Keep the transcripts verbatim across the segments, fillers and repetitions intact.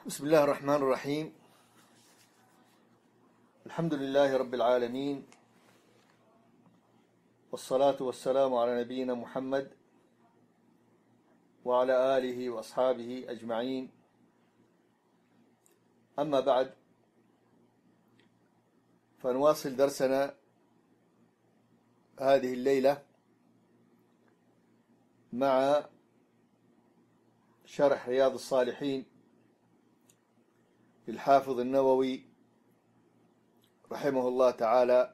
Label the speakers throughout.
Speaker 1: بسم الله الرحمن الرحيم. الحمد لله رب العالمين، والصلاة والسلام على نبينا محمد وعلى آله وأصحابه أجمعين. أما بعد، فنواصل درسنا هذه الليلة مع شرح رياض الصالحين للحافظ النووي رحمه الله تعالى،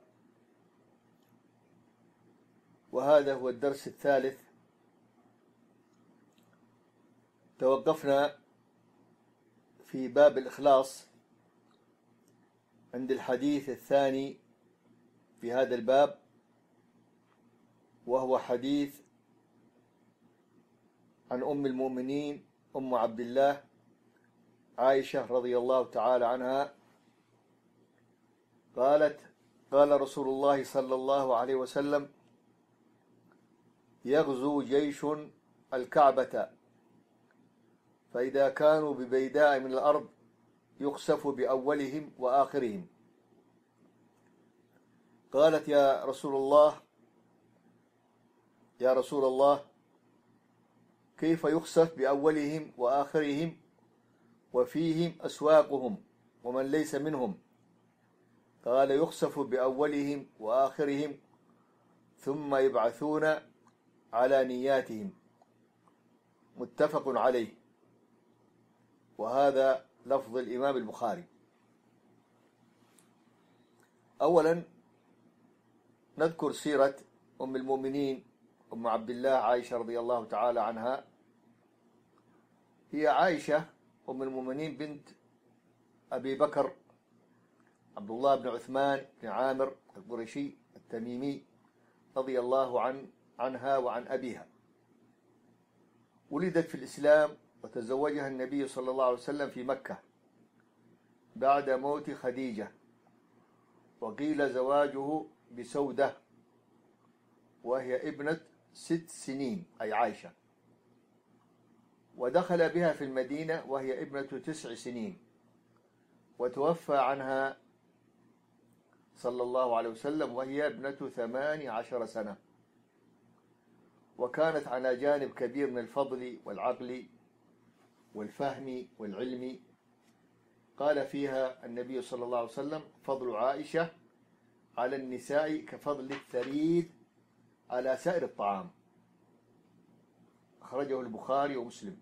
Speaker 1: وهذا هو الدرس الثالث. توقفنا في باب الإخلاص عند الحديث الثاني في هذا الباب، وهو حديث عن أم المؤمنين أم عبد الله عائشة رضي الله تعالى عنها قالت: قال رسول الله صلى الله عليه وسلم: يغزو جيش الكعبة، فإذا كانوا ببيداء من الأرض يخسف بأولهم وآخرهم. قالت: يا رسول الله يا رسول الله كيف يخسف بأولهم وآخرهم وفيهم أسواقهم ومن ليس منهم؟ قال: يخسف بأولهم وآخرهم ثم يبعثون على نياتهم. متفق عليه، وهذا لفظ الإمام البخاري. أولا نذكر سيرة أم المؤمنين أم عبد الله عائشة رضي الله تعالى عنها. هي عائشة أم المؤمنين بنت أبي بكر عبد الله بن عثمان بن عامر القرشي التميمي رضي الله عن عنها وعن أبيها. ولدت في الإسلام، وتزوجها النبي صلى الله عليه وسلم في مكة بعد موت خديجة، وقيل زواجه بسودة وهي ابنة ست سنين أي عائشة، ودخل بها في المدينة وهي ابنة تسع سنين، وتوفى عنها صلى الله عليه وسلم وهي ابنة ثمان عشر سنة، وكانت على جانب كبير من الفضل والعقل والفهم والعلم. قال فيها النبي صلى الله عليه وسلم: فضل عائشة على النساء كفضل الثريد على سائر الطعام. أخرجه البخاري ومسلم.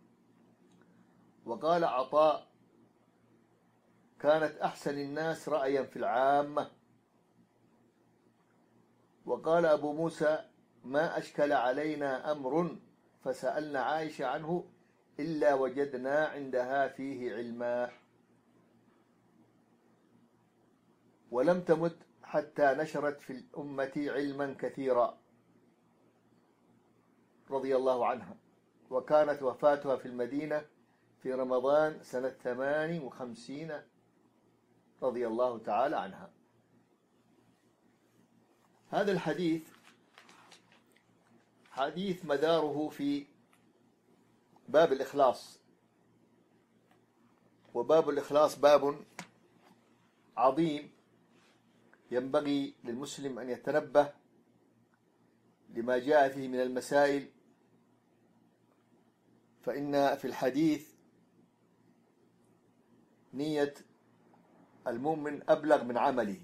Speaker 1: وقال عطاء: كانت أحسن الناس رأيا في العامة. وقال أبو موسى: ما أشكل علينا أمر فسألنا عائشة عنه إلا وجدنا عندها فيه علما، ولم تمت حتى نشرت في الأمة علما كثيرا رضي الله عنها. وكانت وفاتها في المدينة في رمضان سنة ثمان وخمسين رضي الله تعالى عنها. هذا الحديث حديث مداره في باب الإخلاص، وباب الإخلاص باب عظيم ينبغي للمسلم أن يتنبه لما جاء فيه من المسائل، فإن في الحديث نية المؤمن أبلغ من عمله.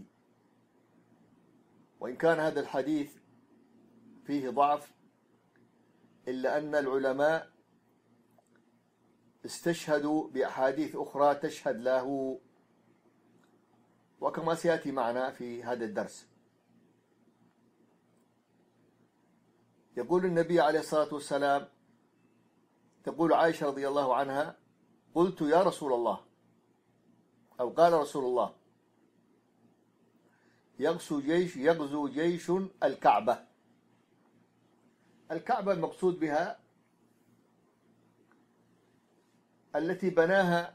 Speaker 1: وإن كان هذا الحديث فيه ضعف، إلا أن العلماء استشهدوا بأحاديث أخرى تشهد له، وكما سيأتي معنا في هذا الدرس. يقول النبي عليه الصلاة والسلام، تقول عائشة رضي الله عنها: قلت يا رسول الله، أو قال رسول الله: يغزو جيش يغزو جيش الكعبة. الكعبة المقصود بها التي بناها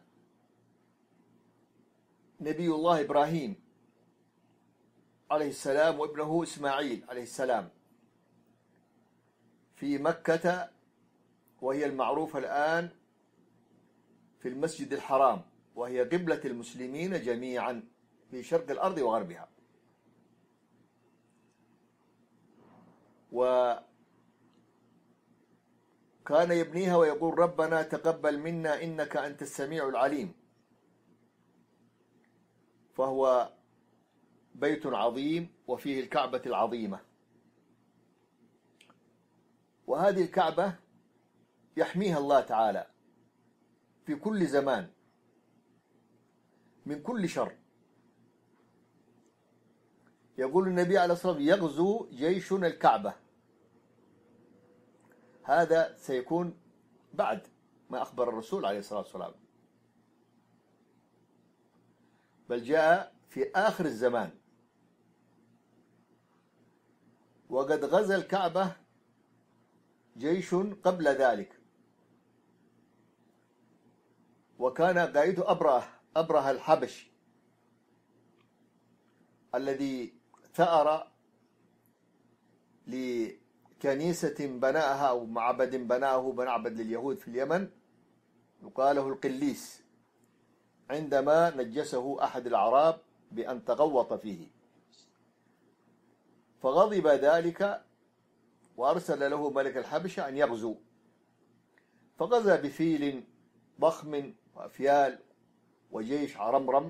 Speaker 1: نبي الله إبراهيم عليه السلام وابنه إسماعيل عليه السلام في مكة، وهي المعروفة الآن في المسجد الحرام، وهي قبلة المسلمين جميعا في شرق الأرض وغربها. وكان يبنيها ويقول ربنا تقبل منا إنك أنت السميع العليم. فهو بيت عظيم وفيه الكعبة العظيمة. وهذه الكعبة يحميها الله تعالى في كل زمان من كل شر. يقول النبي عليه الصلاة والسلام يغزو جيشنا الكعبة. هذا سيكون بعد ما أخبر الرسول عليه الصلاة والسلام، بل جاء في آخر الزمان. وقد غزا الكعبة جيش قبل ذلك، وكان قائده أبره أبره الحبش الذي ثأر لكنيسة بناها أو معبد بناه معبد لليهود في اليمن يقال له القليس، عندما نجسه أحد الأعراب بأن تغوط فيه، فغضب ذلك وأرسل له ملك الحبشة أن يغزو، فغزا بفيل ضخم وأفيال وجيش عرمرم،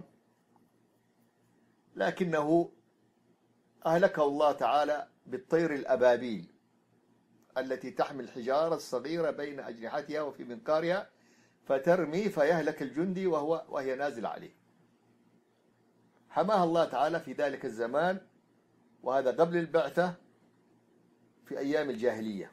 Speaker 1: لكنه أهلكه الله تعالى بالطير الأبابيل التي تحمل الحجارة الصغيرة بين أجنحتها وفي منقارها فترمي فيهلك الجندي وهو وهي نازل عليه. حماها الله تعالى في ذلك الزمان، وهذا قبل البعثة في أيام الجاهلية.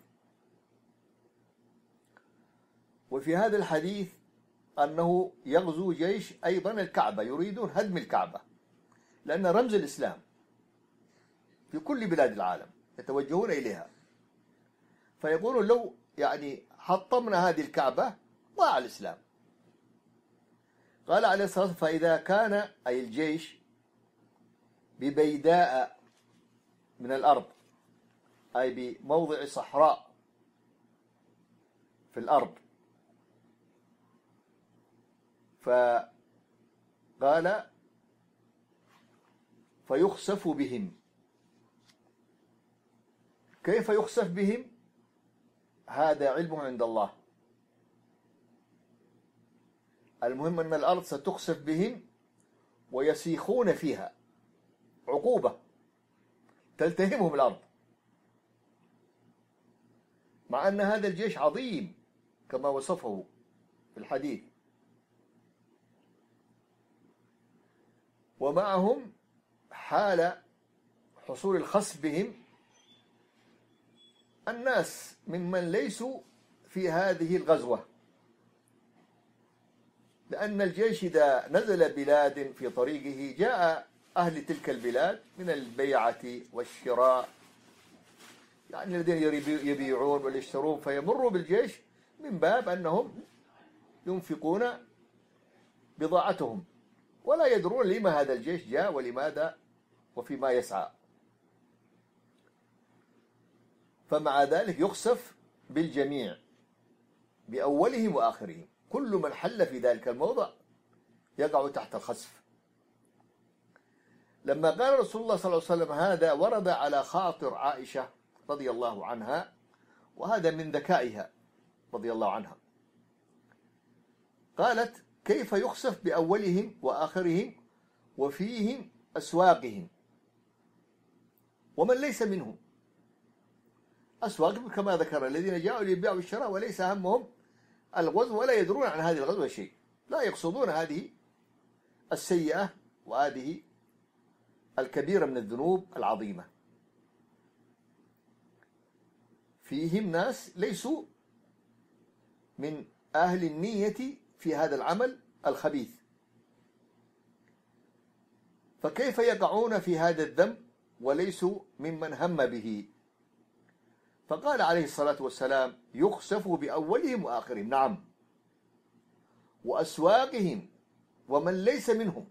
Speaker 1: وفي هذا الحديث أنه يغزو جيش أيضا الكعبة، يريدون هدم الكعبة لأن رمز الإسلام في كل بلاد العالم يتوجهون إليها، فيقولون لو يعني حطمنا هذه الكعبة ضاع الإسلام. قال عليه الصلاة والسلام فإذا كان أي الجيش ببيداء من الأرض، أي بموضع صحراء في الأرض، فقال فيخسف بهم. كيف يخسف بهم؟ هذا علمه عند الله. المهم أن الأرض ستخسف بهم ويسيخون فيها، عقوبة تلتهمهم الأرض، مع أن هذا الجيش عظيم كما وصفه في الحديث. ومعهم حال حصول الخسف بهم الناس ممن ليسوا في هذه الغزوة، لأن الجيش إذا نزل بلاد في طريقه جاء أهل تلك البلاد من البيعة والشراء، يعني الذين يبيعون ويشترون، فيمروا بالجيش من باب أنهم ينفقون بضاعتهم ولا يدرون لما هذا الجيش جاء ولماذا وفيما يسعى. فمع ذلك يخسف بالجميع بأولهم وآخرهم، كل من حل في ذلك الموضع يقع تحت الخسف. لما قال رسول الله صلى الله عليه وسلم هذا ورد على خاطر عائشة رضي الله عنها، وهذا من ذكائها رضي الله عنها. قالت كيف يخسف بأولهم وآخرهم وفيهم أسواقهم ومن ليس منهم. أسواقهم كما ذكر الذين جاءوا ليبيعوا الشراء وليس همهم الغزو ولا يدرون عن هذه الغزوة شيء، لا يقصدون هذه السيئة وهذه الكبيرة من الذنوب العظيمة. فيهم ناس ليسوا من أهل النية في هذا العمل الخبيث، فكيف يقعون في هذا الذنب وليسوا ممن هم به؟ فقال عليه الصلاة والسلام يخسف بأولهم وآخرهم، نعم، وأسواقهم ومن ليس منهم.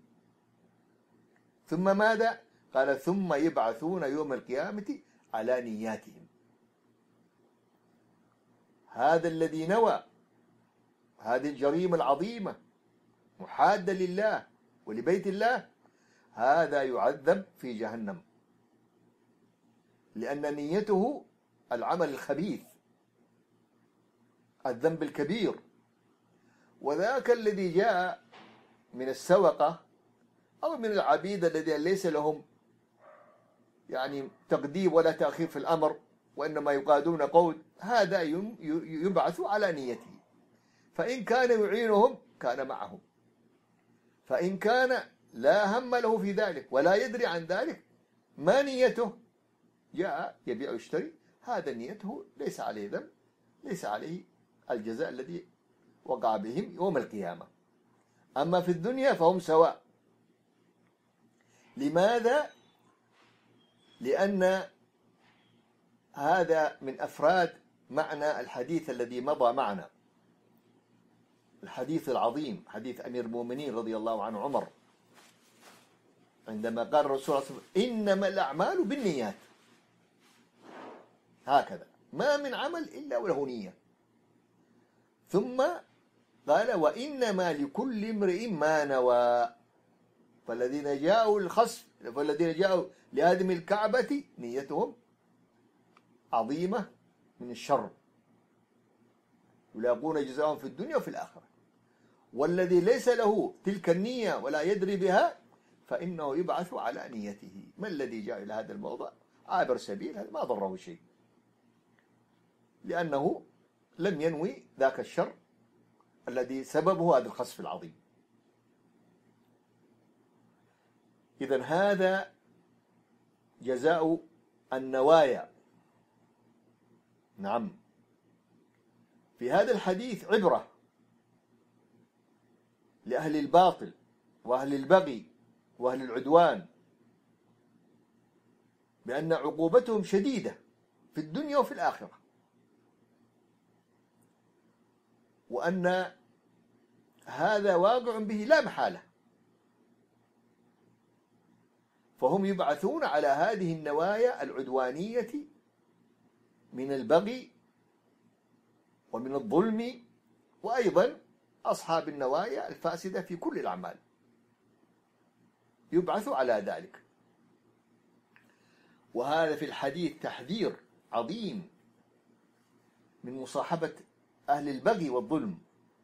Speaker 1: ثم ماذا؟ قال ثم يبعثون يوم القيامة على نياتهم. هذا الذي نوى هذه الجريمة العظيمة محادة لله ولبيت الله، هذا يعذب في جهنم، لأن نيته العمل الخبيث، الذنب الكبير. وذاك الذي جاء من السوقة أو من العبيد الذين ليس لهم يعني تقديم ولا تأخير في الأمر، وإنما يقادون قود، هذا يبعث على نيته، فإن كان يعينهم كان معهم، فإن كان لا هم له في ذلك ولا يدري عن ذلك، ما نيته، جاء يبيع ويشتري، هذا نيته ليس عليه ذنب، ليس عليه الجزاء الذي وقع بهم يوم القيامة. أما في الدنيا فهم سواء. لماذا؟ لأن هذا من أفراد معنى الحديث الذي مضى معنا، الحديث العظيم، حديث أمير المؤمنين رضي الله عنه عمر، عندما قال الرسول صلى الله عليه وسلم إنما الأعمال بالنيات، هكذا، ما من عمل إلا وله نية. ثم قال وإنما لكل امرئ ما نوى، فالذين جاءوا الخسف، فالذين جاءوا لهدم الكعبة نيتهم عظيمة من الشر، يلاقون جزاءهم في الدنيا وفي الآخرة. والذي ليس له تلك النية ولا يدري بها فإنه يبعث على نيته. ما الذي جاء إلى هذا الموضع عابر سبيل، هذا ما ضره شيء، لأنه لم ينوي ذاك الشر الذي سببه هذا الخسف العظيم. إذن هذا جزاء النوايا. نعم، في هذا الحديث عبرة لأهل الباطل وأهل البغي وأهل العدوان، بأن عقوبتهم شديدة في الدنيا وفي الآخرة، وأن هذا واقع به لا محالة، فهم يبعثون على هذه النوايا العدوانية من البغي ومن الظلم، وأيضا أصحاب النوايا الفاسدة في كل الأعمال يبعث على ذلك. وهذا في الحديث تحذير عظيم من مصاحبة أهل البغي والظلم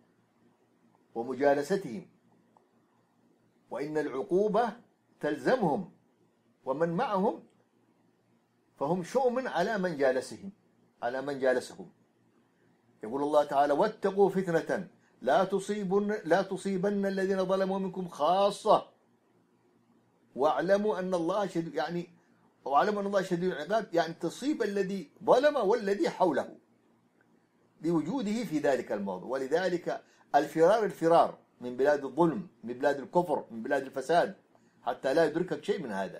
Speaker 1: ومجالستهم، وإن العقوبة تلزمهم ومن معهم، فهم شؤم على من جالسهم على من جالسهم. يقول الله تعالى واتقوا فتنة لا تصيبن لا تصيبن الذين ظلموا منكم خاصة واعلموا أن الله شديد، يعني واعلموا أن الله شديد العقاب، يعني تصيب الذي ظلم والذي حوله بوجوده في ذلك الموضوع. ولذلك الفرار الفرار من بلاد الظلم، من بلاد الكفر، من بلاد الفساد، حتى لا يدركك شيء من هذا،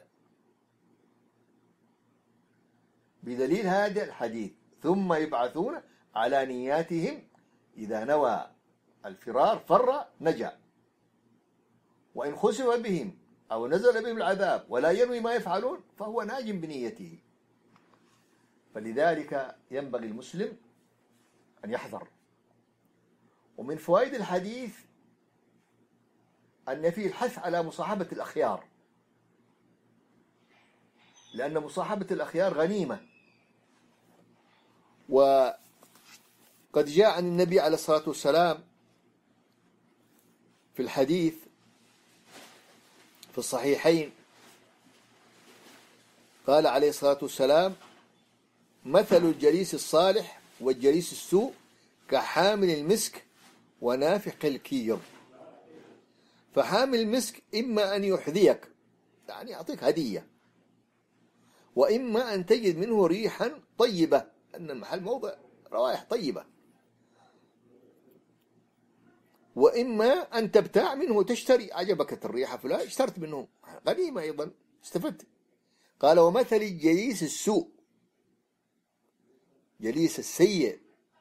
Speaker 1: بدليل هذا الحديث. ثم يبعثون على نياتهم، إذا نوى الفرار فر نجا، وإن خسف بهم أو نزل بهم العذاب ولا ينوي ما يفعلون فهو ناج بنيته. فلذلك ينبغي المسلم أن يحذر. ومن فوائد الحديث أن فيه الحث على مصاحبة الأخيار، لأن مصاحبة الأخيار غنيمة. وقد جاء عن النبي عليه الصلاة والسلام في الحديث في الصحيحين، قال عليه الصلاة والسلام مثل الجليس الصالح والجليس السوء كحامل المسك ونافخ الكير. فحامل المسك إما أن يحذيك، يعني يعطيك هدية، وإما أن تجد منه ريحا طيبة، أن المحل موضع روائح طيبة، وإما أن تبتاع منه وتشتري، عجبك الريحة فلان اشترت منه، غنيمة أيضا استفدت. قال ومثل الجليس السوء، جليس السيء،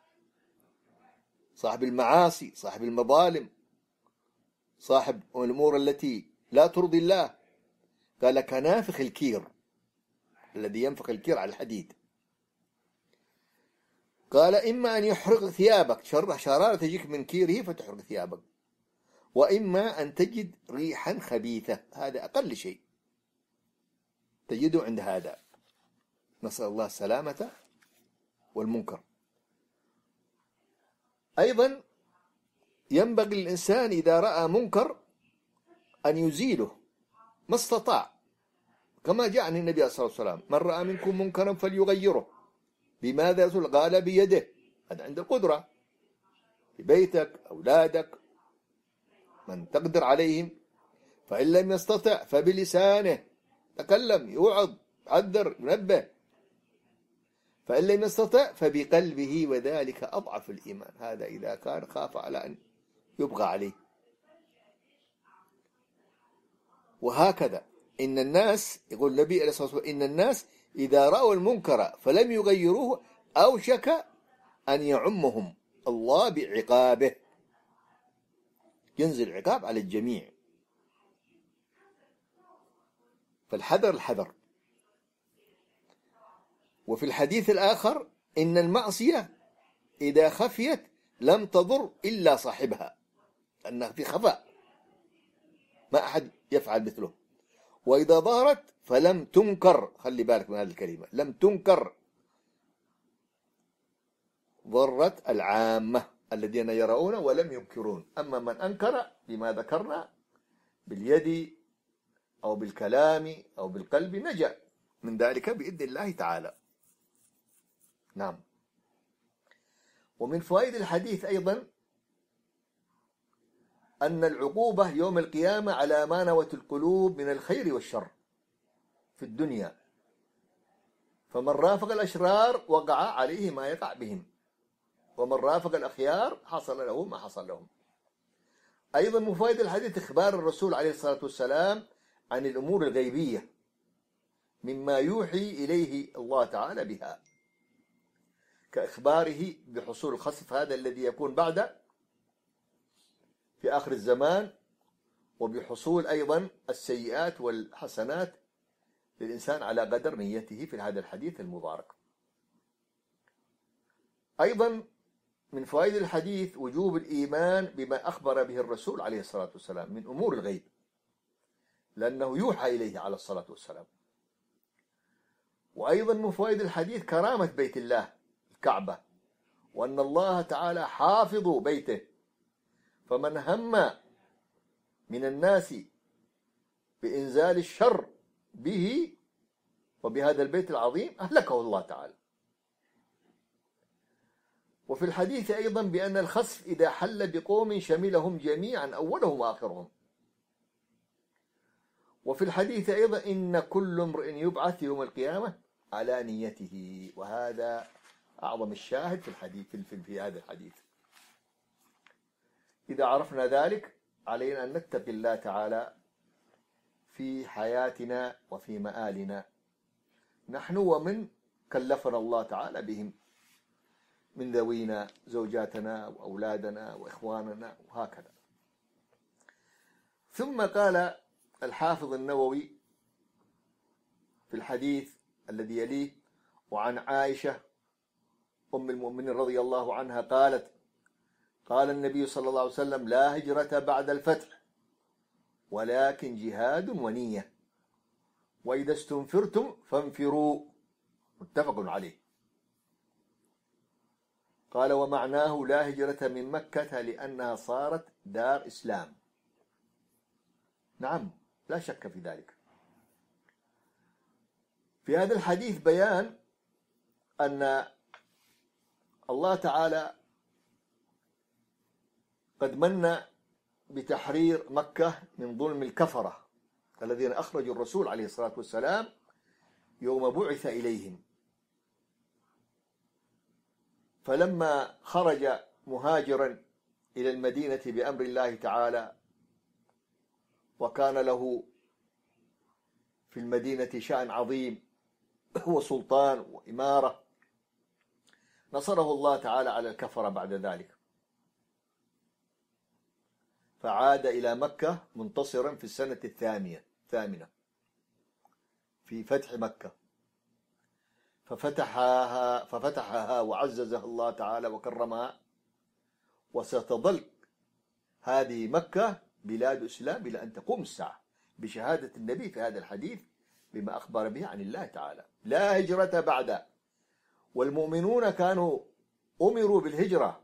Speaker 1: صاحب المعاصي، صاحب المظالم، صاحب الأمور التي لا ترضي الله، قال كنافخ الكير، الذي ينفخ الكير على الحديد. قال إما أن يحرق ثيابك، شرارة تجيك من كيره فتحرق ثيابك، وإما أن تجد ريحا خبيثة، هذا أقل شيء تجده عند هذا، نسأل الله السلامة والمنكر. أيضا ينبغي للإنسان إذا رأى منكر أن يزيله ما استطاع، كما جاء عن النبي صلى الله عليه وسلم: من رأى منكم منكرا فليغيره. بماذا يا رسول؟ قال: بيده. هذا عند القدرة، في بيتك، أولادك، من تقدر عليهم. فإن لم يستطع فبلسانه، تكلم، يوعظ، يحذر، ينبه. فإن لم يستطع فبقلبه، وذلك أضعف الإيمان. هذا إذا كان خاف على أن يبغى عليه. وهكذا إن الناس، يقول النبي عليه الصلاة والسلام: إن الناس إذا رأوا المنكر فلم يغيروه أوشك أن يعمهم الله بعقابه، ينزل عقاب على الجميع. فالحذر الحذر. وفي الحديث الآخر: إن المعصية إذا خفيت لم تضر إلا صاحبها، لأنها في خفاء، ما أحد يفعل مثله. وإذا ظهرت فلم تنكر، خلي بالك من هذه الكلمة، لم تنكر، ضرت العامة الذين يرون ولم ينكرون. أما من أنكر بما ذكرنا باليد أو بالكلام أو بالقلب نجا من ذلك بإذن الله تعالى. نعم. ومن فوائد الحديث أيضا أن العقوبة يوم القيامة على ما نوت القلوب من الخير والشر في الدنيا، فمن رافق الأشرار وقع عليه ما يقع بهم، ومن رافق الأخيار حصل له ما حصل لهم. أيضا من فوائد الحديث إخبار الرسول عليه الصلاة والسلام عن الأمور الغيبية مما يوحي إليه الله تعالى بها، كإخباره بحصول الخسف هذا الذي يكون بعد في آخر الزمان، وبحصول أيضا السيئات والحسنات للإنسان على قدر نيته في هذا الحديث المبارك. أيضا من فوائد الحديث وجوب الإيمان بما أخبر به الرسول عليه الصلاة والسلام من أمور الغيب، لأنه يوحى إليه عليه الصلاة والسلام. وأيضا من فوائد الحديث كرامة بيت الله الكعبة، وأن الله تعالى حافظ بيته، فمن هم من الناس بإنزال الشر به وبهذا البيت العظيم أهلكه الله تعالى. وفي الحديث أيضا بأن الخسف إذا حل بقوم شملهم جميعا أولهم وآخرهم. وفي الحديث أيضا إن كل امرئ يبعث يوم القيامة على نيته، وهذا أعظم الشاهد في الحديث في, في هذا الحديث. إذا عرفنا ذلك علينا أن نتقي الله تعالى في حياتنا وفي مآلنا نحن ومن كلفنا الله تعالى بهم من ذوينا، زوجاتنا وأولادنا وإخواننا وهكذا. ثم قال الحافظ النووي في الحديث الذي يليه: وعن عائشة أم المؤمنين رضي الله عنها قالت: قال النبي صلى الله عليه وسلم: لا هجرة بعد الفتح ولكن جهاد ونية، وإذا استنفرتم فانفروا. متفق عليه. قال: ومعناه لا هجرة من مكة لأنها صارت دار إسلام. نعم، لا شك في ذلك. في هذا الحديث بيان أن الله تعالى قد من بتحرير مكة من ظلم الكفرة الذين أخرجوا الرسول عليه الصلاة والسلام يوم بعث إليهم. فلما خرج مهاجرا إلى المدينة بأمر الله تعالى، وكان له في المدينة شأن عظيم وسلطان وإمارة، نصره الله تعالى على الكفرة بعد ذلك، فعاد إلى مكة منتصرا في السنة الثانية الثامنة في فتح مكة. ففتحها ففتحها وعززها الله تعالى وكرمها، وستظل هذه مكة بلاد إسلام إلى أن تقوم الساعة بشهادة النبي في هذا الحديث بما أخبر به عن الله تعالى. لا هجرة بعد. والمؤمنون كانوا أمروا بالهجرة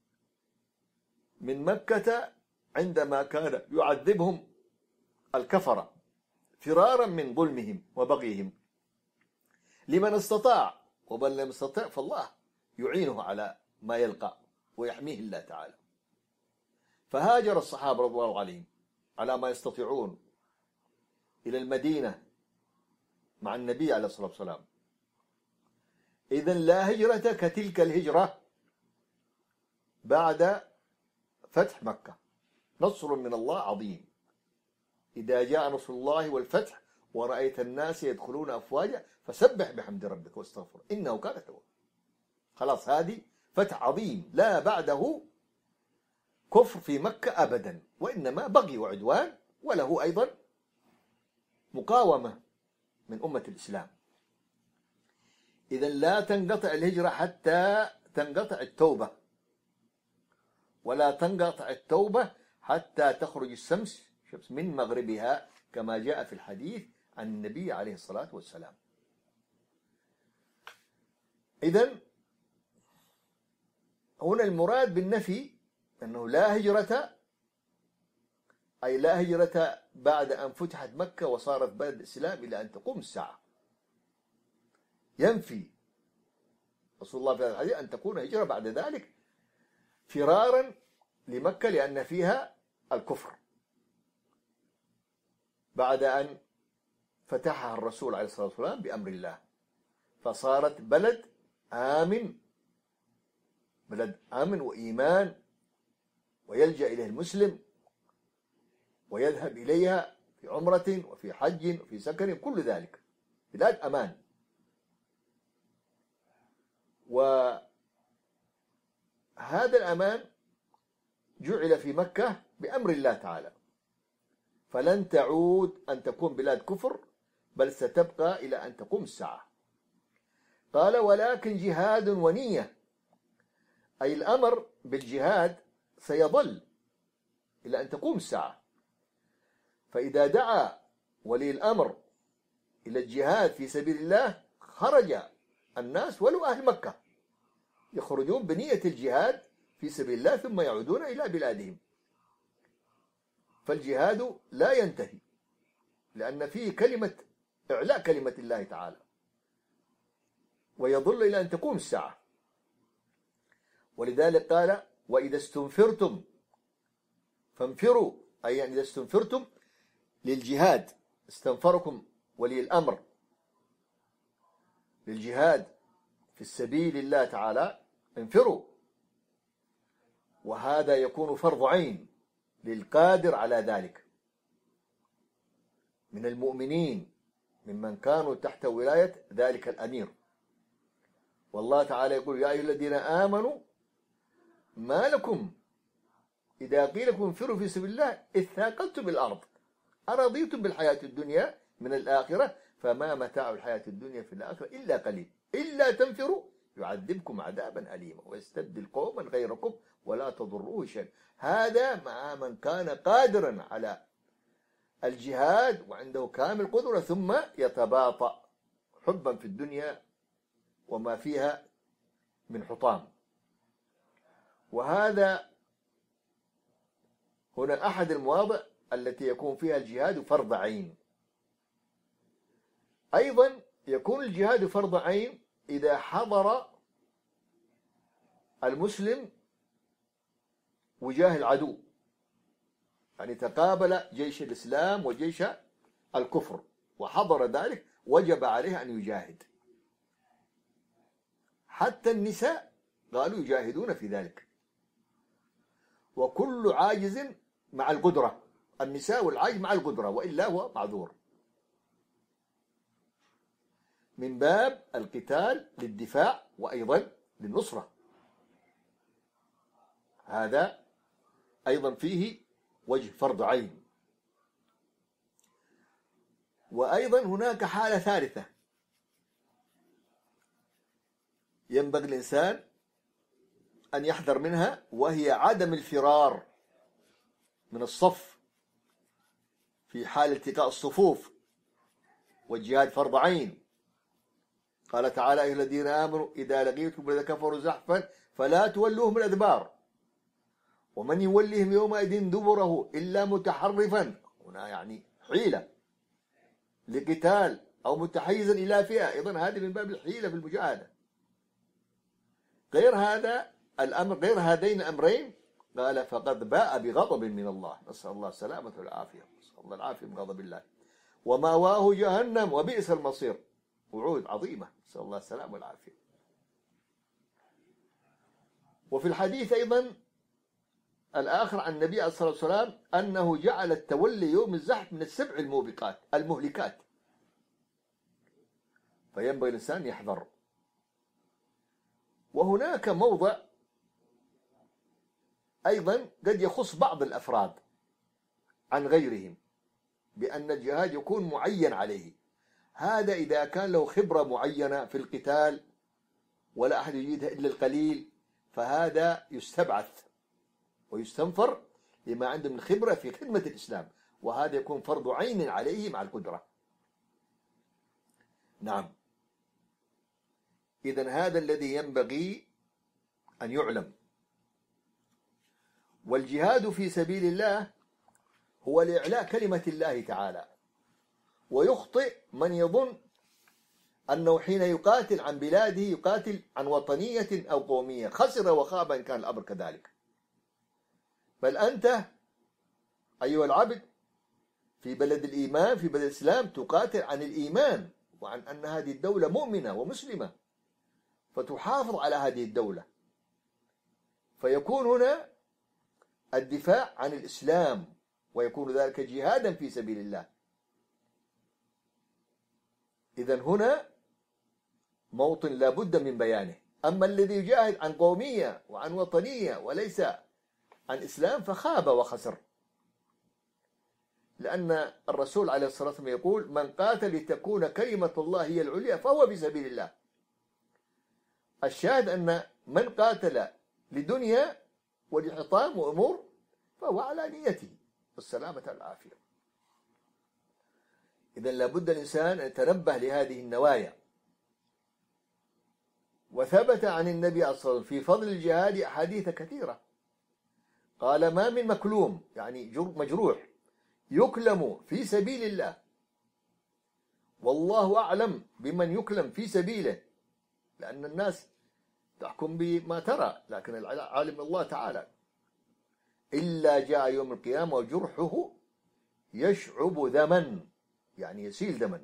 Speaker 1: من مكة عندما كان يعذبهم الكفرة فرارا من ظلمهم وبغيهم، لمن استطاع، ومن لم يستطع فالله يعينه على ما يلقى ويحميه الله تعالى. فهاجر الصحابة رضي الله عليهم على ما يستطيعون إلى المدينة مع النبي عليه الصلاة والسلام. إذن لا هجرة كتلك الهجرة بعد فتح مكة. نصر من الله عظيم. إذا جاء نصر الله والفتح ورأيت الناس يدخلون أفواجا فسبح بحمد ربك واستغفر إنه كان توابا. خلاص، هذه فتح عظيم لا بعده كفر في مكة أبدا، وإنما بغي وعدوان، وله أيضا مقاومة من أمة الإسلام. إذن لا تنقطع الهجرة حتى تنقطع التوبة، ولا تنقطع التوبة حتى تخرج الشمس من مغربها كما جاء في الحديث عن النبي عليه الصلاة والسلام. إذن هنا المراد بالنفي أنه لا هجرة، أي لا هجرة بعد أن فتحت مكة وصارت بلد الإسلام إلى أن تقوم الساعة. ينفي رسول الله في هذا الحديث أن تكون هجرة بعد ذلك فرارا لمكة لأن فيها الكفر بعد أن فتحها الرسول عليه الصلاة والسلام بأمر الله، فصارت بلد آمن، بلد آمن وإيمان، ويلجأ إليه المسلم ويذهب إليها في عمرة وفي حج وفي سكن، كل ذلك بلاد أمان. وهذا الأمان جعل في مكة بأمر الله تعالى، فلن تعود أن تكون بلاد كفر، بل ستبقى إلى أن تقوم الساعة. قال: ولكن جهاد ونية، أي الأمر بالجهاد سيظل إلى أن تقوم الساعة. فإذا دعا ولي الأمر إلى الجهاد في سبيل الله خرج الناس ولو أهل مكة يخرجون بنية الجهاد في سبيل الله ثم يعودون إلى بلادهم. فالجهاد لا ينتهي، لأن فيه كلمة إعلاء كلمة الله تعالى، ويظل إلى أن تقوم الساعة. ولذلك قال: وإذا استنفرتم فانفروا، أي يعني إذا استنفرتم للجهاد، استنفركم ولي الأمر للجهاد في السبيل الله تعالى، انفروا. وهذا يكون فرض عين للقادر على ذلك من المؤمنين ممن كانوا تحت ولاية ذلك الأمير. والله تعالى يقول: يا أيها الذين آمنوا ما لكم إذا قيل لكم انفروا في سبيل الله اثاقلتم بالأرض أرضيتم بالحياة الدنيا من الآخرة فما متاع الحياة الدنيا في الآخرة إلا قليل إلا تنفروا يعذبكم عذابا أليما ويستبدل قوما غيركم ولا تضروه شيئا. هذا مع من كان قادرا على الجهاد وعنده كامل قدرة ثم يتباطأ حبا في الدنيا وما فيها من حطام. وهذا هنا أحد المواضع التي يكون فيها الجهاد فرض عين. أيضا يكون الجهاد فرض عين إذا حضر المسلم وجاه العدو، يعني تقابل جيش الإسلام وجيش الكفر وحضر ذلك، وجب عليه أن يجاهد. حتى النساء قالوا يجاهدون في ذلك، وكل عاجز مع القدرة، النساء والعاجز مع القدرة، وإلا هو معذور، من باب القتال للدفاع وأيضا للنصرة. هذا أيضا فيه وجه فرض عين. وأيضا هناك حالة ثالثة ينبغي الإنسان أن يحذر منها، وهي عدم الفرار من الصف في حال التقاء الصفوف، والجهاد فرض عين. قال تعالى: أيها الذين آمنوا إذا لقيتم الذين كفروا زحفا فلا تولوهم الأدبار ومن يوليهم يومئذ دبره إلا متحرفا، هنا يعني حيلة لقتال أو متحيزا إلى فئة، أيضا هذه من باب الحيلة في المجاهدة. غير هذا الأمر، غير هذين الأمرين، قال: فقد باء بغضب من الله، نسأل الله السلامة والعافية، نسأل الله العافية من غضب الله، ومأواه جهنم وبئس المصير. وعود عظيمة، نسأل الله السلامة والعافية. وفي الحديث أيضا الآخر عن النبي عليه الصلاة والسلام أنه جعل التولي يوم الزحف من السبع الموبقات المهلكات، فينبغي الإنسان يحذر. وهناك موضع أيضا قد يخص بعض الأفراد عن غيرهم بأن الجهاد يكون معين عليه، هذا إذا كان له خبرة معينة في القتال ولا أحد يجيدها إلا القليل، فهذا يستبعث ويستنفر لما عنده من خبرة في خدمة الإسلام، وهذا يكون فرض عين عليه مع القدرة. نعم، إذن هذا الذي ينبغي أن يعلم. والجهاد في سبيل الله هو لإعلاء كلمة الله تعالى، ويخطئ من يظن أنه حين يقاتل عن بلاده يقاتل عن وطنية أو قومية، خسر وخاب إن كان الأمر كذلك. بل أنت أيها العبد في بلد الإيمان، في بلد الإسلام، تقاتل عن الإيمان وعن أن هذه الدولة مؤمنة ومسلمة، فتحافظ على هذه الدولة، فيكون هنا الدفاع عن الإسلام، ويكون ذلك جهادا في سبيل الله. إذن هنا موطن لا بد من بيانه. أما الذي يجاهد عن قومية وعن وطنية وليس عن إسلام فخاب وخسر، لأن الرسول عليه الصلاة والسلام يقول: من قاتل لتكون كلمة الله هي العليا فهو في سبيل الله. الشاهد أن من قاتل لدنيا ولحطام وأمور فهو على نيته، والسلامة والعافية. إذن لابد الإنسان أن يتنبه لهذه النوايا. وثبت عن النبي عليه الصلاة والسلام في فضل الجهاد أحاديث كثيرة. قال: ما من مكلوم، يعني مجروح، يكلم في سبيل الله والله أعلم بمن يكلم في سبيله، لأن الناس تحكم بما ترى، لكن العالم الله تعالى، إلا جاء يوم القيامة وجرحه يشعب دما، يعني يسيل دما،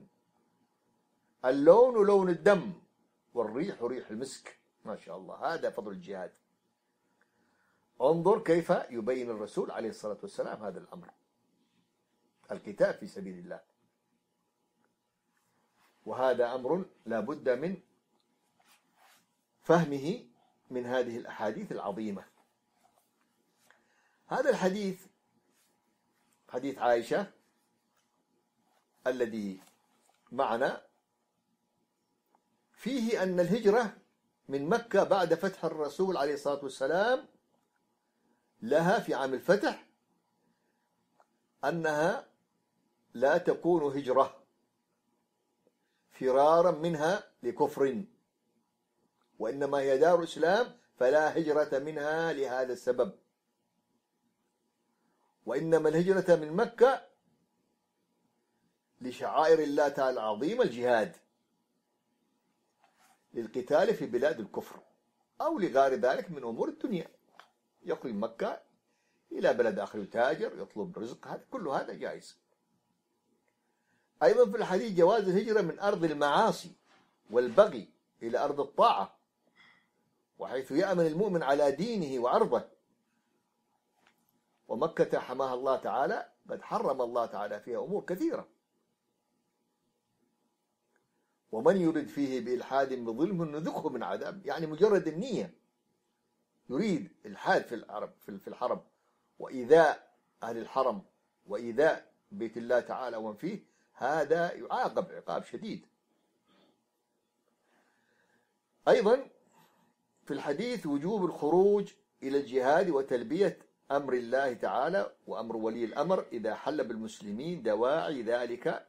Speaker 1: اللون لون الدم والريح ريح المسك. ما شاء الله، هذا فضل الجهاد. انظر كيف يبين الرسول عليه الصلاة والسلام هذا الأمر، القتال في سبيل الله. وهذا أمر لا بد من فهمه من هذه الأحاديث العظيمة. هذا الحديث، حديث عائشة الذي معنا، فيه أن الهجرة من مكة بعد فتح الرسول عليه الصلاة والسلام لها في عام الفتح أنها لا تكون هجرة فرارا منها لكفر، وإنما هي دار الإسلام فلا هجرة منها لهذا السبب. وإنما الهجرة من مكة لشعائر الله تعالى العظيمة، الجهاد، للقتال في بلاد الكفر أو لغير ذلك من أمور الدنيا، يخرج من مكة إلى بلد آخر يتاجر يطلب رزق، هذا كل هذا جائز. أيضا في الحديث جواز الهجرة من أرض المعاصي والبغي إلى أرض الطاعة، وحيث يأمن المؤمن على دينه وعرضه. ومكة حماها الله تعالى، قد حرم الله تعالى فيها أمور كثيرة. ومن يرد فيه بإلحاد بظلم نذقه من عذاب، يعني مجرد النية يريد إلحاد في الحرم في الحرم وإيذاء أهل الحرم وإيذاء بيت الله تعالى ومن فيه، هذا يعاقب عقاب شديد. أيضا في الحديث وجوب الخروج إلى الجهاد وتلبية أمر الله تعالى وأمر ولي الأمر إذا حل بالمسلمين دواعي ذلك،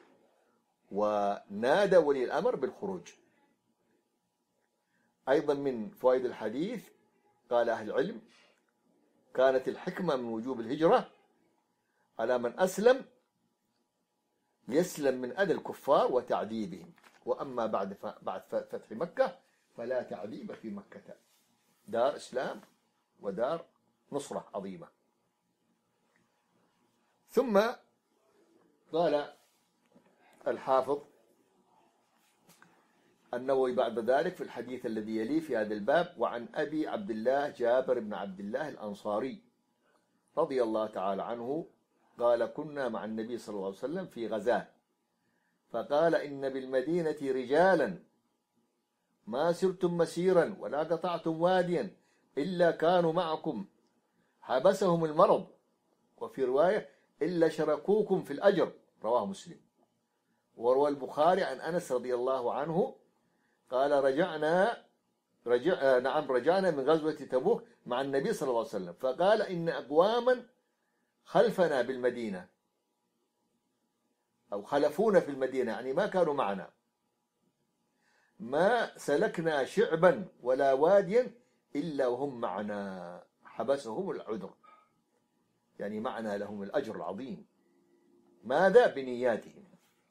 Speaker 1: ونادى ولي الأمر بالخروج. أيضا من فوائد الحديث قال أهل العلم: كانت الحكمة من وجوب الهجرة على من أسلم يسلم من أذى الكفار وتعذيبهم، وأما بعد بعد فتح مكة فلا تعذيب في مكة، دار إسلام ودار نصرة عظيمة. ثم قال الحافظ النووي بعد ذلك في الحديث الذي يليه في هذا الباب: وعن أبي عبد الله جابر بن عبد الله الأنصاري رضي الله تعالى عنه قال: كنا مع النبي صلى الله عليه وسلم في غزاة، فقال: إن بالمدينة رجالا ما سرتم مسيرا ولا قطعتم واديا إلا كانوا معكم، حبسهم المرض، وفي رواية: إلا شركوكم في الأجر، رواه مسلم. وروى البخاري عن أنس رضي الله عنه قال: رجعنا رجع نعم رجعنا من غزوة تبوك مع النبي صلى الله عليه وسلم، فقال: إن أقواما خلفنا بالمدينة أو خلفونا في المدينة، يعني ما كانوا معنا، ما سلكنا شعبا ولا واديا إلا وهم معنا، حبسهم العذر، يعني معنا لهم الأجر العظيم. ماذا؟ بنياتهم.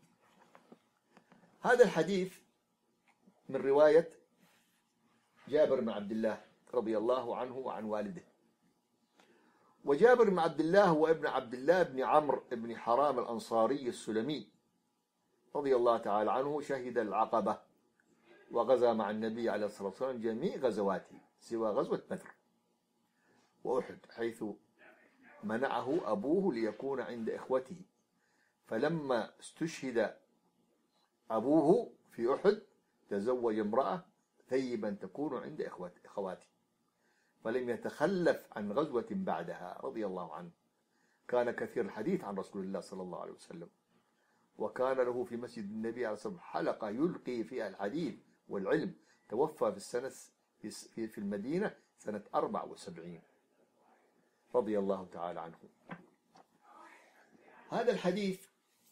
Speaker 1: هذا الحديث من رواية جابر بن عبد الله رضي الله عنه وعن والده. وجابر بن عبد الله هو ابن عبد الله بن عمرو بن حرام الأنصاري السلمي رضي الله تعالى عنه، شهد العقبة وغزا مع النبي عليه الصلاة والسلام جميع غزواته سوى غزوة بدر وأحد، حيث منعه أبوه ليكون عند إخوته، فلما استشهد أبوه في أحد تزوج امرأة ثيبا تكون عند إخواته، فلم يتخلف عن غزوة بعدها رضي الله عنه. كان كثير الحديث عن رسول الله صلى الله عليه وسلم، وكان له في مسجد النبي عليه الصلاة والسلام حلقة يلقي فيها الحديث والعلم. توفى في السنة في في المدينة سنة أربع وسبعين رضي الله تعالى عنه. هذا الحديث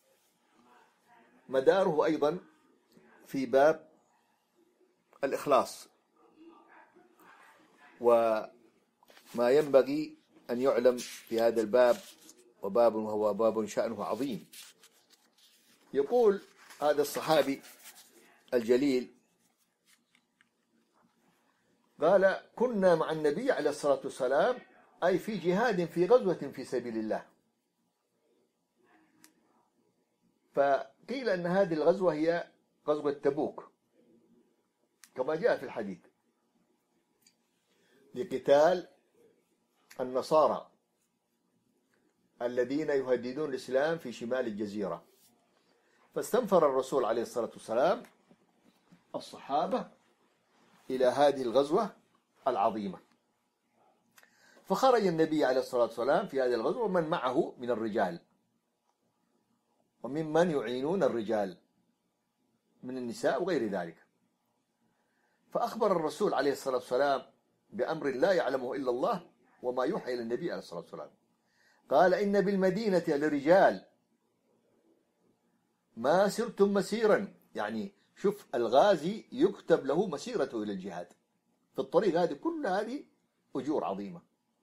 Speaker 1: مداره أيضا في باب الإخلاص، وما ينبغي أن يعلم في هذا الباب، وباب وهو باب شأنه عظيم. يقول هذا الصحابي الجليل قال: كنا مع النبي عليه الصلاة والسلام، أي في جهاد في غزوة في سبيل الله. فقيل أن هذه الغزوة هي غزوة تبوك كما جاء في الحديث، لقتال النصارى الذين يهددون الإسلام في شمال الجزيرة. فاستنفر الرسول عليه الصلاة والسلام الصحابة إلى هذه الغزوة العظيمة، فخرج النبي عليه الصلاة والسلام في هذه الغزوة ومن معه من الرجال وممن يعينون الرجال من النساء وغير ذلك. فأخبر الرسول عليه الصلاة والسلام بأمر لا يعلمه إلا الله وما يوحى إلى النبي عليه الصلاة والسلام. قال: إن بالمدينة لرجال ما سرتم مسيرا، يعني شوف الغازي يكتب له مسيرته إلى الجهاد في الطريق، هذه كل هذه أجور عظيمة.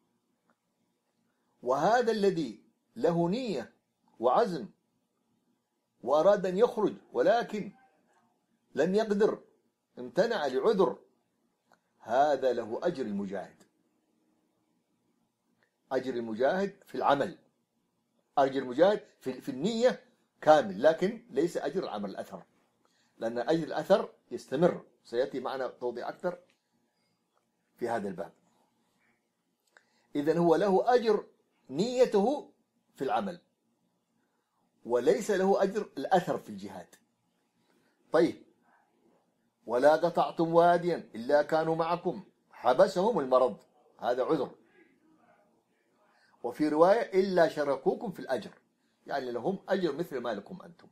Speaker 1: وهذا الذي له نية وعزم وأراد أن يخرج ولكن لم يقدر، امتنع لعذر، هذا له أجر المجاهد، أجر المجاهد في العمل، أجر المجاهد في, في النية كامل، لكن ليس أجر العمل الأثر، لأن أجر الأثر يستمر، سيأتي معنا توضيح أكثر في هذا الباب. إذن هو له أجر نيته في العمل وليس له أجر الأثر في الجهاد. طيب: ولا قطعتم واديا إلا كانوا معكم، حبسهم المرض، هذا عذر. وفي رواية: إلا شركوكم في الأجر، يعني لهم أجر مثل ما لكم أنتم.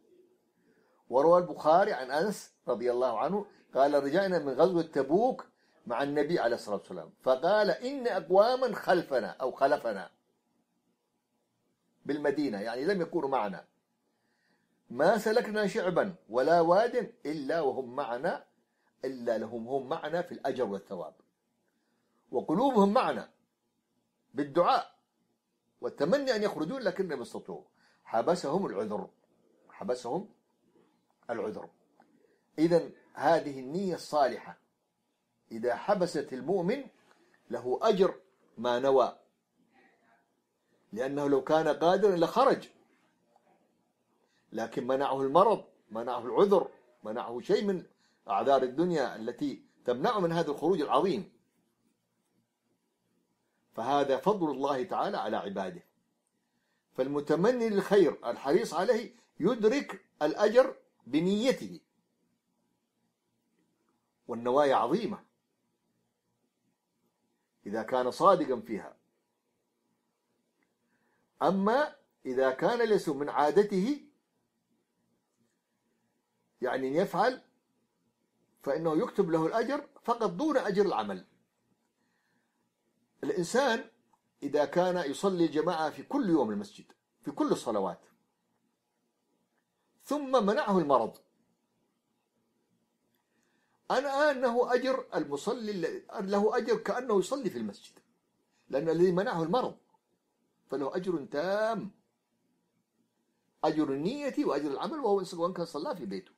Speaker 1: وروى البخاري عن أنس رضي الله عنه قال: رجعنا من غزوة تبوك مع النبي عليه الصلاة والسلام، فقال إن أقواما خلفنا أو خلفنا بالمدينة، يعني لم يكونوا معنا، ما سلكنا شعبا ولا واد إلا وهم معنا، إلا لهم هم معنا في الأجر والثواب، وقلوبهم معنا بالدعاء والتمني أن يخرجون لكن لم يستطيعوا، حبسهم العذر، حبسهم العذر. إذن هذه النية الصالحة إذا حبست المؤمن له أجر ما نوى، لأنه لو كان قادرا لخرج، لكن منعه المرض، منعه العذر، منعه شيء من أعذار الدنيا التي تمنعه من هذا الخروج العظيم. فهذا فضل الله تعالى على عباده. فالمتمني للخير الحريص عليه يدرك الأجر بنيته، والنوايا عظيمة إذا كان صادقا فيها. أما إذا كان ليس من عادته يعني يفعل، فإنه يكتب له الأجر فقط دون أجر العمل. الإنسان إذا كان يصلي الجماعة في كل يوم المسجد في كل الصلوات، ثم منعه المرض، أنا أنه أجر المصلي له أجر كأنه يصلي في المسجد، لأن الذي منعه المرض فله أجر تام، أجر النية وأجر العمل، وهو وإن كان صلى في بيته.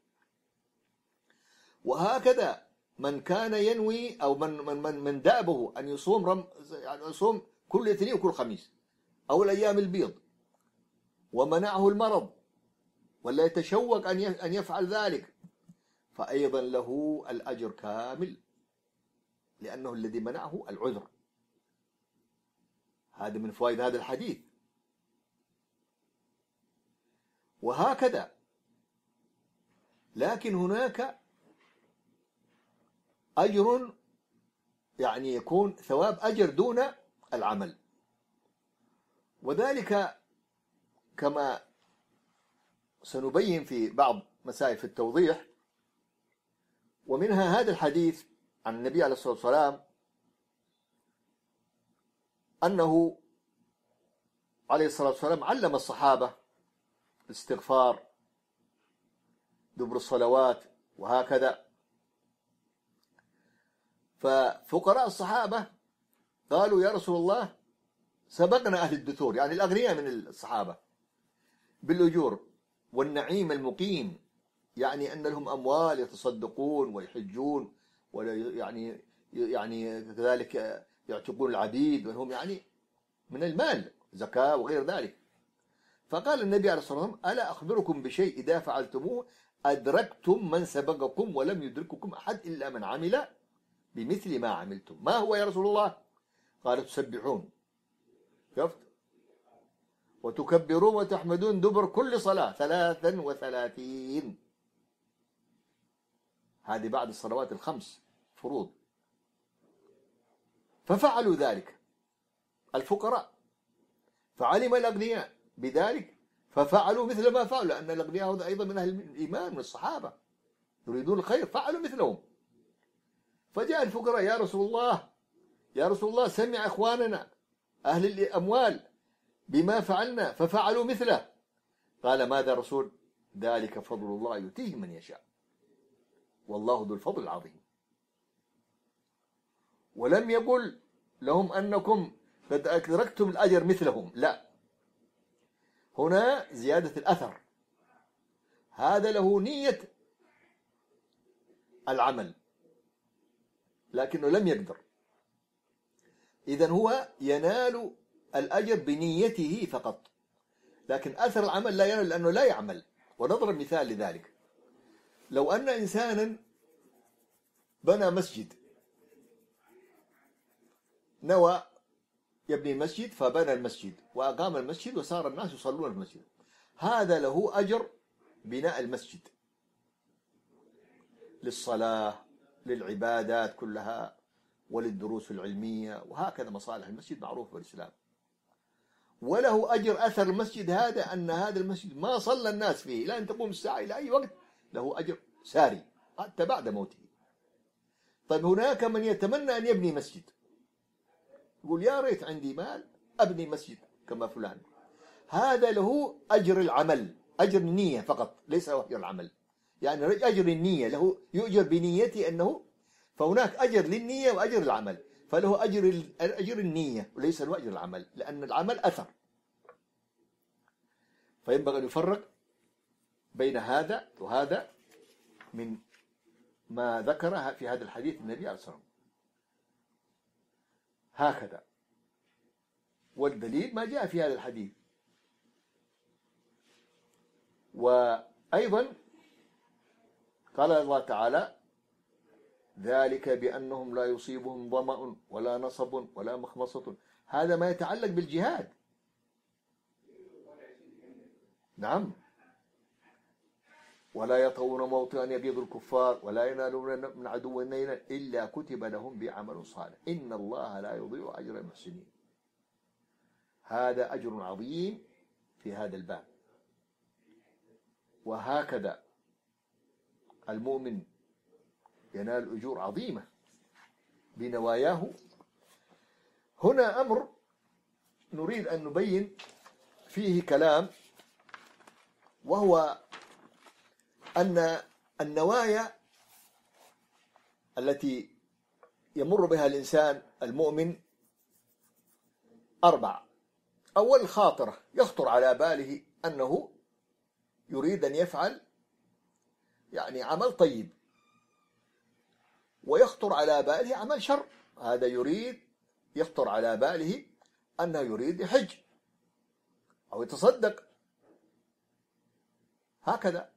Speaker 1: وهكذا من كان ينوي أو من من من, من دأبه أن يصوم رم يعني يصوم كل اثنين وكل خميس أو الأيام البيض، ومنعه المرض ولا يتشوق أن أن يفعل ذلك، فأيضا له الأجر كامل، لأنه الذي منعه العذر. هذا من فوائد هذا الحديث. وهكذا، لكن هناك أجر يعني يكون ثواب أجر دون العمل، وذلك كما سنبين في بعض مسائل في التوضيح. ومنها هذا الحديث عن النبي عليه الصلاة والسلام أنه عليه الصلاة والسلام علم الصحابة الاستغفار دبر الصلوات وهكذا. ففقراء الصحابة قالوا يا رسول الله سبقنا أهل الدثور، يعني الأغنياء من الصحابة، بالأجور والنعيم المقيم، يعني أن لهم أموال يتصدقون ويحجون ويعني يعني كذلك يعتقون العبيد، وهم يعني من المال زكاة وغير ذلك. فقال النبي عليه الصلاة والسلام ألا أخبركم بشيء إذا فعلتموه أدركتم من سبقكم ولم يدرككم أحد إلا من عمل بمثل ما عملتم. ما هو يا رسول الله؟ قال تسبحون، شفت، وتكبرون وتحمدون دبر كل صلاة ثلاثا وثلاثين، هذه بعد الصلوات الخمس فروض. ففعلوا ذلك الفقراء، فعلم الأغنياء بذلك ففعلوا مثل ما فعلوا، لأن الأغنياء أيضا من أهل الإيمان من الصحابة يريدون الخير، فعلوا مثلهم. فجاء الفقراء يا رسول الله يا رسول الله سمع إخواننا أهل الأموال بما فعلنا ففعلوا مثله. قال ماذا رسول؟ ذلك فضل الله يؤتيه من يشاء والله ذو الفضل العظيم. ولم يقل لهم أنكم قد أدركتم الأجر مثلهم، لا، هنا زيادة الأثر، هذا له نية العمل لكنه لم يقدر، إذن هو ينال الأجر بنيته فقط، لكن أثر العمل لا ينال لأنه لا يعمل. ونضرب مثال لذلك، لو أن إنسانا بنى مسجد، نوى يبني مسجد فبنى المسجد وأقام المسجد وصار الناس يصلون في المسجد، هذا له أجر بناء المسجد للصلاة للعبادات كلها وللدروس العلمية وهكذا، مصالح المسجد معروفة في الإسلام. وله أجر أثر المسجد هذا أن هذا المسجد ما صلى الناس فيه إلى أن تقوم الساعة إلى أي وقت، له أجر ساري حتى بعد موته. طيب هناك من يتمنى أن يبني مسجد، يقول يا ريت عندي مال أبني مسجد كما فلان، هذا له أجر العمل، أجر النية فقط، ليس أجر العمل. يعني أجر النية له، يؤجر بنيته أنه، فهناك أجر للنية وأجر العمل، فله أجر أجر النية وليس له أجر العمل، لأن العمل أثر. فينبغي أن يفرق بين هذا وهذا من ما ذكره في هذا الحديث النبي عليه الصلاة والسلام هكذا. والدليل ما جاء في هذا الحديث. وأيضا قال الله تعالى ذلك بأنهم لا يصيبهم ظمأ ولا نصب ولا مخمصة، هذا ما يتعلق بالجهاد. نعم. ولا يطؤون موطئا يغيظ الكفار ولا ينالون من عدو نيلا إلا كتب لهم بعمل صالح إن الله لا يضيع أجر المحسنين. هذا أجر عظيم في هذا الباب. وهكذا المؤمن ينال أجور عظيمة بنواياه. هنا أمر نريد أن نبين فيه كلام، وهو أن النوايا التي يمر بها الإنسان المؤمن أربع. أول خاطرة يخطر على باله أنه يريد أن يفعل يعني عمل طيب، ويخطر على باله عمل شر. هذا يريد يخطر على باله أنه يريد يحج أو يتصدق هكذا،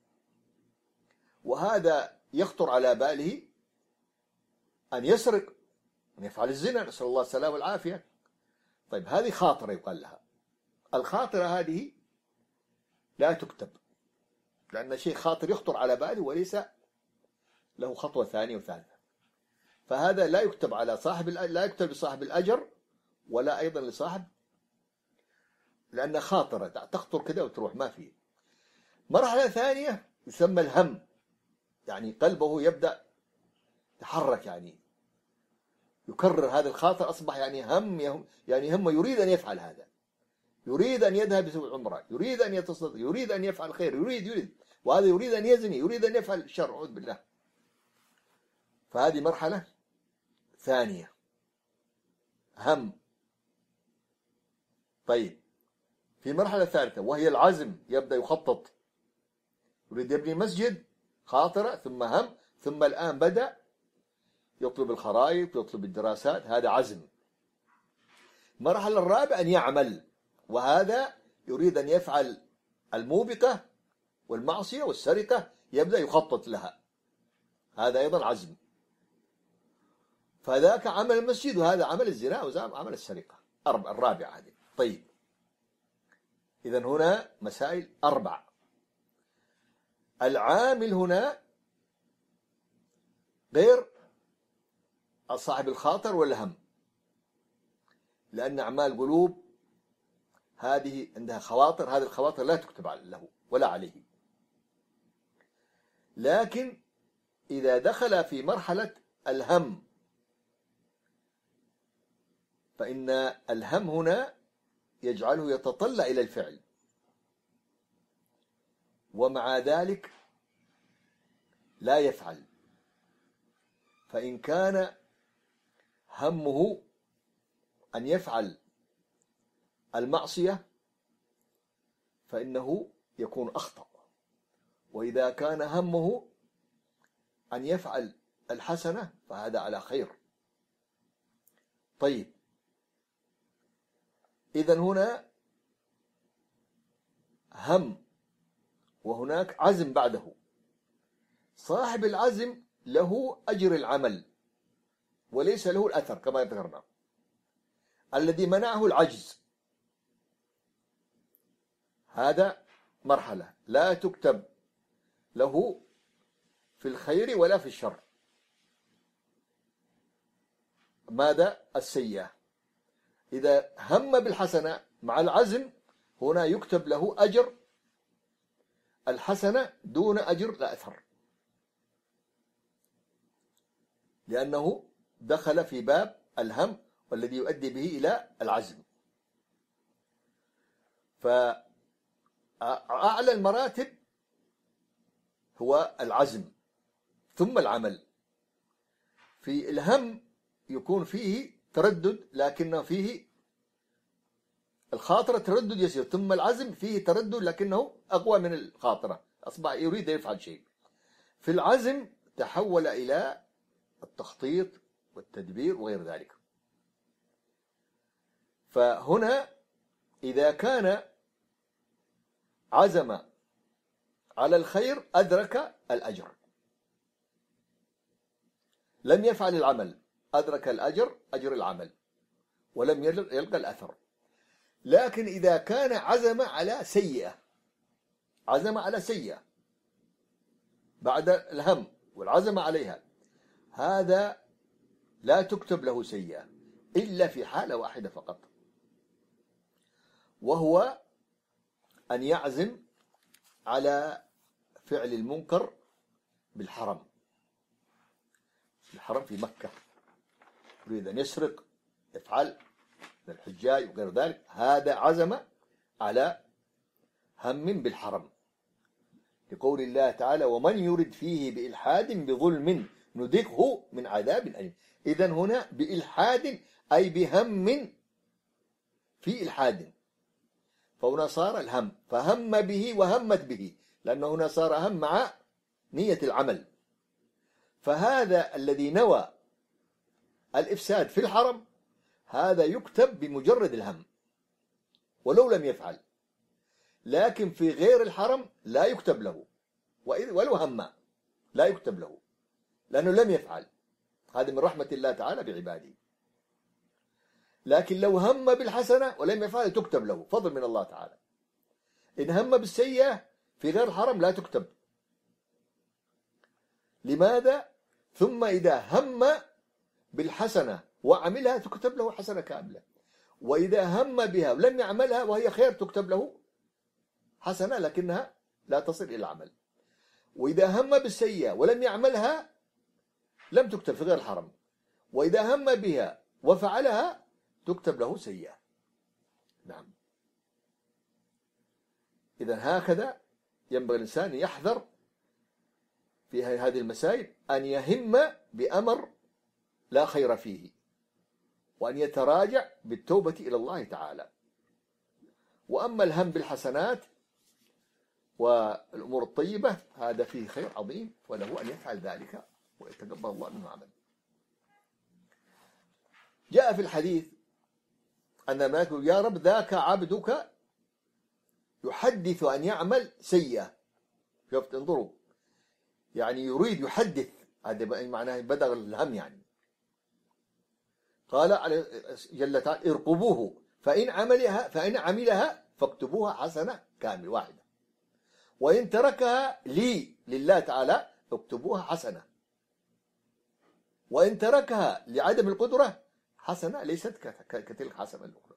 Speaker 1: وهذا يخطر على باله أن يسرق، أن يفعل الزنا، نسأل الله السلامة والعافية. طيب هذه خاطرة يقال لها. الخاطرة هذه لا تكتب، لأن شيء خاطر يخطر على باله وليس له خطوة ثانية وثالثة، فهذا لا يكتب على صاحب، لا يكتب لصاحب الأجر ولا أيضا لصاحب، لأن خاطرة تخطر كده وتروح ما فيه. مرحلة ثانية يسمى الهم، يعني قلبه يبدأ يتحرك، يعني يكرر هذا الخاطر، أصبح يعني هم، يعني هم يريد أن يفعل هذا، يريد أن يذهب يسوي عمرة، يريد أن يتصدق، يريد أن يفعل خير، يريد يريد وهذا يريد أن يزني، يريد أن يفعل الشر، أعوذ بالله. فهذه مرحلة ثانية، هم. طيب في مرحلة ثالثة وهي العزم، يبدأ يخطط، يريد يبني مسجد، خاطرة ثم هم، ثم الآن بدأ يطلب الخرائط، يطلب الدراسات، هذا عزم. المرحلة الرابعة أن يعمل، وهذا يريد أن يفعل الموبقة والمعصية والسرقة، يبدأ يخطط لها، هذا أيضا عزم. فذاك عمل المسجد، وهذا عمل الزنا وعمل السرقة، الرابعة هذه. طيب إذن هنا مسائل أربع. العامل هنا غير صاحب الخاطر والهم، لأن أعمال قلوب هذه عندها خواطر، هذه الخواطر لا تكتب له ولا عليه. لكن إذا دخل في مرحلة الهم، فإن الهم هنا يجعله يتطلع إلى الفعل، ومع ذلك لا يفعل. فإن كان همه أن يفعل المعصية فإنه يكون أخطأ، وإذا كان همه أن يفعل الحسنة فهذا على خير. طيب إذن هنا هم وهناك عزم بعده. صاحب العزم له أجر العمل وليس له الأثر كما ذكرنا. الذي منعه العجز، هذا مرحلة لا تكتب له في الخير ولا في الشر. ماذا؟ السيئة. إذا هم بالحسنة مع العزم، هنا يكتب له أجر الحسنة دون أجر الأثر. لأنه دخل في باب الهم والذي يؤدي به إلى العزم. فأعلى المراتب هو العزم ثم العمل. في الهم يكون فيه تردد، لكنه فيه الخاطرة تردد يسير، ثم العزم فيه تردد لكنه أقوى من الخاطرة، أصبح يريد أن يفعل شيء. في العزم تحول إلى التخطيط والتدبير وغير ذلك. فهنا إذا كان عزم على الخير أدرك الأجر، لم يفعل العمل أدرك الأجر أجر العمل ولم يلقى الأثر. لكن إذا كان عزم على سيئة، عزم على سيئة بعد الهم والعزم عليها، هذا لا تكتب له سيئة إلا في حالة واحدة فقط، وهو أن يعزم على فعل المنكر بالحرم. الحرم في مكة، يريد أن يسرق، يفعل من الحجاج وغير ذلك، هذا عزم على هم بالحرم، لقول الله تعالى: ومن يرد فيه بإلحاد بظلم نذقه من عذاب أليم. إذن هنا بإلحاد أي بهم في إلحاد، فهنا صار الهم، فهم به وهمت به، لأنه هنا صار هم مع نية العمل. فهذا الذي نوى الإفساد في الحرم هذا يكتب بمجرد الهم ولو لم يفعل، لكن في غير الحرم لا يكتب له، ولو هم لا يكتب له لأنه لم يفعل. هذا من رحمة الله تعالى بعباده. لكن لو هم بالحسنة ولم يفعل تكتب له، فضل من الله تعالى. إن هم بالسيئة في غير الحرم لا تكتب. لماذا؟ ثم إذا هم بالحسنة وعملها تكتب له حسنة كاملة، وإذا هم بها ولم يعملها وهي خير تكتب له حسنة لكنها لا تصل إلى العمل. وإذا هم بالسيئة ولم يعملها لم تكتب في غير الحرم، وإذا هم بها وفعلها تكتب له سيئة. نعم. إذن هكذا ينبغي الإنسان يحذر في هذه المسائل، أن يهم بأمر لا خير فيه، وأن يتراجع بالتوبة إلى الله تعالى. وأما الهم بالحسنات والأمور الطيبة هذا فيه خير عظيم، وله أن يفعل ذلك ويتقبل الله منه عمل. جاء في الحديث أن الملائكة يقول: يا رب ذاك عبدك يحدث أن يعمل سيئة. شفت، انظروا، يعني يريد يحدث، هذا معناه بدغ الهم يعني. قال جل تعالى: ارقبوه فإن عملها فإن عملها فاكتبوها حسنة كاملة واحدة، وإن تركها لي لله تعالى اكتبوها حسنة، وإن تركها لعدم القدرة حسنة ليست كتلك حسنة الأخرى.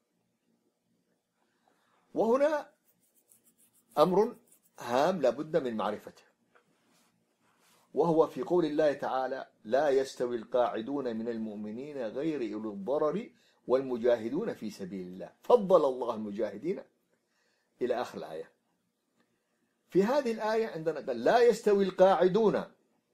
Speaker 1: وهنا أمر هام لابد من معرفته، وهو في قول الله تعالى: لا يستوي القاعدون من المؤمنين غير أولي الضرر والمجاهدون في سبيل الله، فضل الله المجاهدين إلى آخر الآية. في هذه الآية عندنا قال: لا يستوي القاعدون،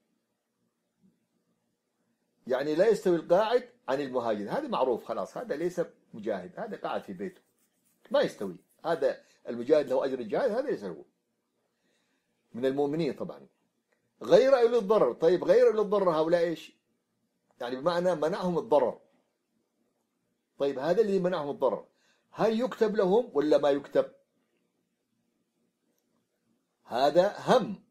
Speaker 1: يعني لا يستوي القاعد عن المهاجر. هذا معروف خلاص، هذا ليس مجاهد، هذا قاعد في بيته ما يستوي. هذا المجاهد له أجر الجهاد، هذا ليس هو من المؤمنين طبعا. غير أولي الضرر، طيب غير أولي الضرر هؤلاء إيش؟ يعني بمعنى منعهم الضرر. طيب هذا الذي منعهم الضرر هل يكتب لهم ولا ما يكتب؟ هذا هم،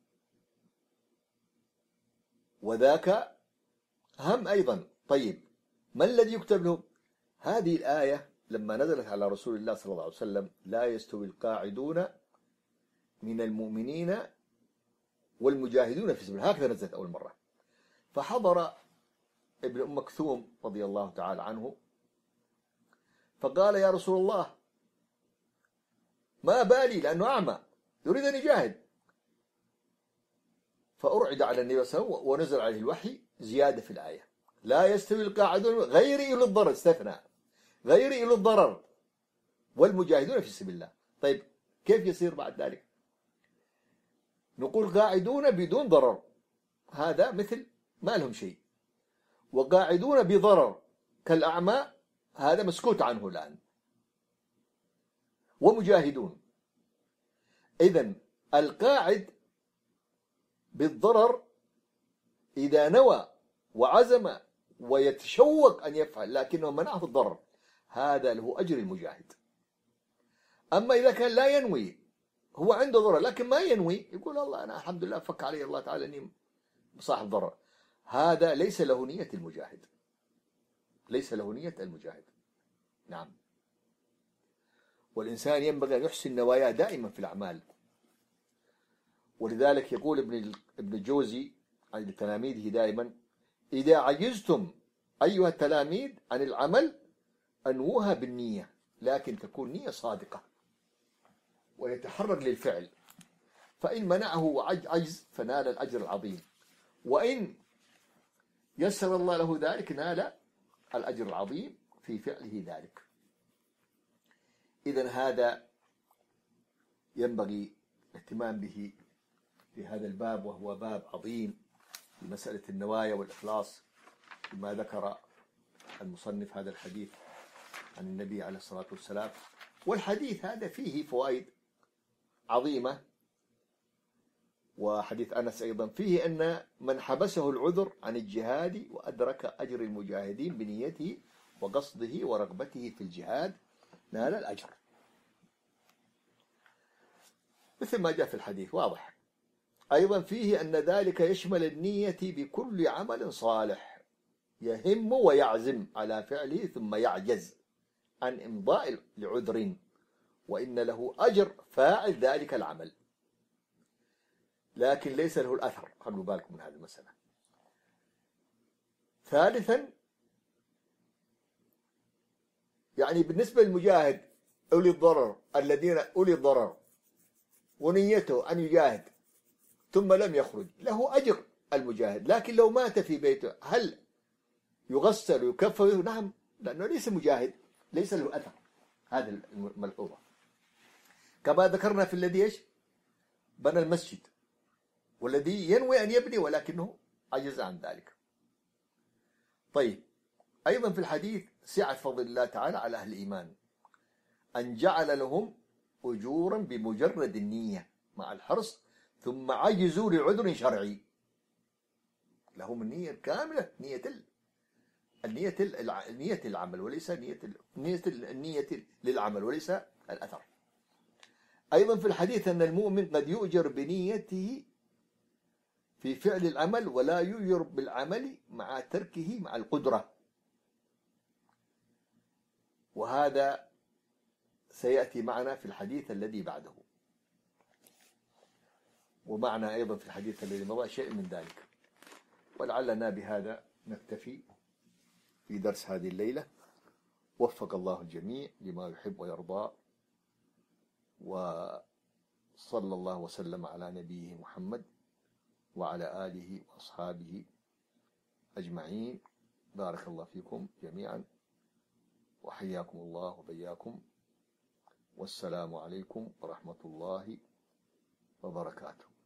Speaker 1: وذاك هم أيضا. طيب ما الذي يكتب لهم؟ هذه الآية لما نزلت على رسول الله صلى الله عليه وسلم: لا يستوي القاعدون من المؤمنين والمجاهدون في سبيل الله، هكذا نزلت أول مرة. فحضر ابن أم مكثوم رضي الله تعالى عنه فقال: يا رسول الله ما بالي، لأنه أعمى يريد أن يجاهد. فأرعد على النبي صلى الله عليه وسلم ونزل عليه الوحي زيادة في الآية، لا يستوي القاعدون غير أولي الضرر، استثنى غير أولي الضرر والمجاهدون في سبيل الله. طيب كيف يصير بعد ذلك؟ نقول قاعدون بدون ضرر، هذا مثل ما لهم شيء، وقاعدون بضرر كالأعمى هذا مسكوت عنه الآن، ومجاهدون. إذن القاعد بالضرر إذا نوى وعزم ويتشوق أن يفعل لكنه منعه الضرر، هذا له أجر المجاهد. أما إذا كان لا ينوي، هو عنده ضرر لكن ما ينوي، يقول الله أنا الحمد لله فك علي الله تعالى أني صاحب ضرر، هذا ليس له نية المجاهد، ليس له نية المجاهد. نعم. والإنسان ينبغي أن يحسن نواياه دائما في الأعمال، ولذلك يقول ابن ابن الجوزي عن تلاميذه دائما: إذا عجزتم أيها التلاميذ عن العمل أنوها بالنية، لكن تكون نية صادقة ويتحرك للفعل، فإن منعه عجز فنال الأجر العظيم، وإن يسر الله له ذلك نال الأجر العظيم في فعله ذلك. إذن هذا ينبغي الاهتمام به في هذا الباب، وهو باب عظيم في مسألة النوايا والإخلاص، بما ذكر المصنف هذا الحديث عن النبي عليه الصلاة والسلام. والحديث هذا فيه فوائد عظيمة، وحديث أنس أيضا فيه أن من حبسه العذر عن الجهاد وأدرك أجر المجاهدين بنيته وقصده ورغبته في الجهاد نال الأجر، مثل ما جاء في الحديث واضح. أيضا فيه أن ذلك يشمل النية بكل عمل صالح يهم ويعزم على فعله ثم يعجز عن إمضاء لعذر، وإن له أجر فاعل ذلك العمل، لكن ليس له الأثر. خلوا بالكم من هذه المسألة. ثالثا، يعني بالنسبة للمجاهد أولي الضرر الذين أولي الضرر ونيته أن يجاهد ثم لم يخرج، له أجر المجاهد، لكن لو مات في بيته هل يغسل ويكفر؟ نعم، لأنه ليس مجاهد، ليس له أثر. هذه الملحوظة. كما ذكرنا في الذي ايش بنى المسجد، والذي ينوي أن يبني ولكنه عجز عن ذلك. طيب، أيضا في الحديث سعة فضل الله تعالى على أهل الإيمان، أن جعل لهم أجورا بمجرد النية مع الحرص، ثم عجزوا لعذر شرعي. لهم النية الكاملة، نية النية النية العمل وليس نية النية النية للعمل وليس الأثر. أيضا في الحديث أن المؤمن قد يؤجر بنيته في فعل العمل ولا يؤجر بالعمل مع تركه مع القدرة، وهذا سيأتي معنا في الحديث الذي بعده، ومعنا أيضا في الحديث الذي مضى شيء من ذلك. ولعلنا بهذا نكتفي في درس هذه الليلة. وفق الله الجميع لما يحب ويرضى، وصلى الله وسلم على نبيه محمد وعلى آله وأصحابه أجمعين. بارك الله فيكم جميعا، وحياكم الله وبياكم، والسلام عليكم ورحمة الله وبركاته.